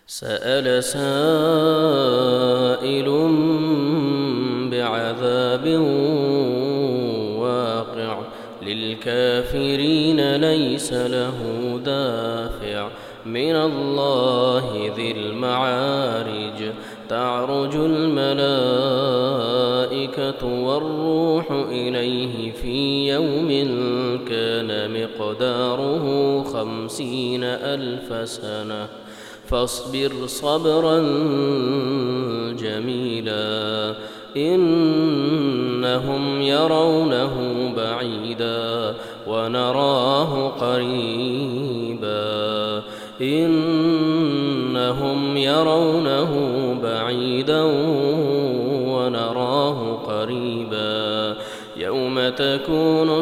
سأل سائل بعذاب واقع للكافرين ليس له دافع من الله ذي المعارج تعرج الملائكة والروح إليه في يوم كان مقداره 50,000 سنة فاصبر صبرا جميلا إنهم يرونه بعيدا ونراه قريبا إنهم يرونه بعيدا ونراه قريبا يوم تكون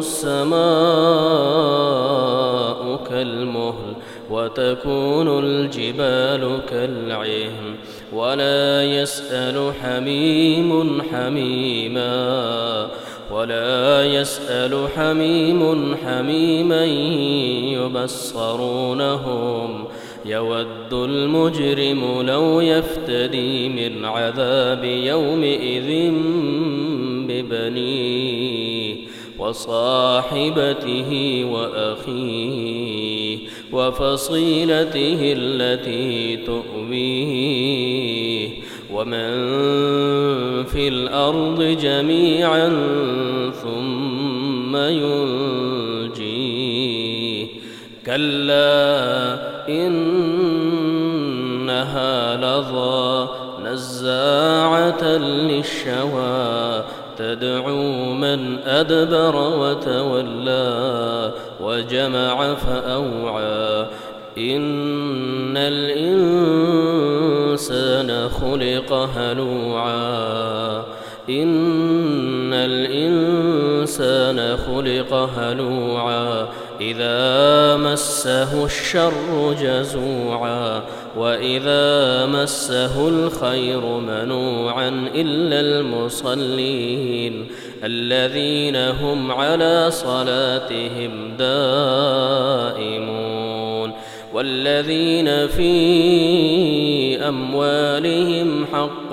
السماء كالمهل وتكون الجبال كالعهن ولا يسأل حميم حميما يبصرونهم يود المجرم لو يفتدي من عذاب يومئذ ببنيه وصاحبته وأخيه وفصيلته التي تؤويه ومن في الأرض جميعا ثم ينجيه كلا إنها لظى نزاعة للشوى تدعو من أدبر وتولى وجمع فأوعى إن الإنسان خلق هلوعا إذا مسه الشر جزوعا وإذا مسه الخير منوعا إلا المصلين الذين هم على صلاتهم دائمون والذين في أموالهم حق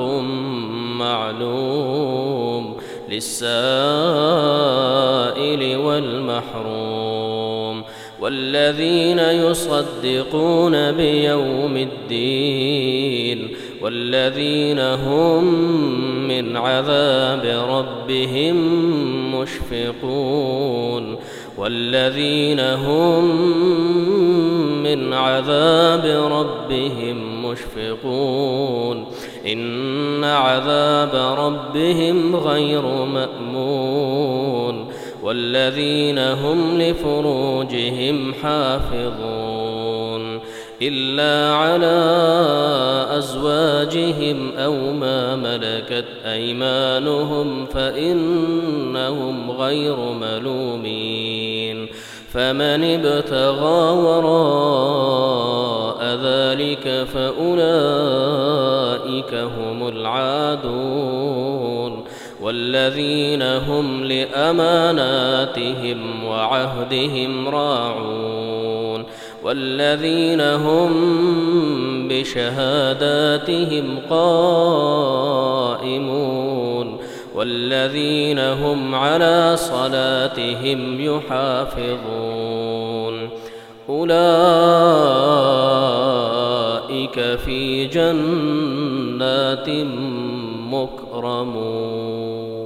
معلوم للسائل والمحروم والذين يصدقون بيوم الدين والذين هم من عذاب ربهم مشفقون إن عذاب ربهم غير مأمون والذين هم لفروجهم حافظون إلا على أزواجهم أو ما ملكت أيمانهم فإنهم غير ملومين فمن ابتغى وراء ذلك فأولئك هم العادون والذين هم لأماناتهم وعهدهم راعون والذين هم بشهاداتهم قائمون والذين هم على صلاتهم يحافظون أولئك في جنات مكرمون.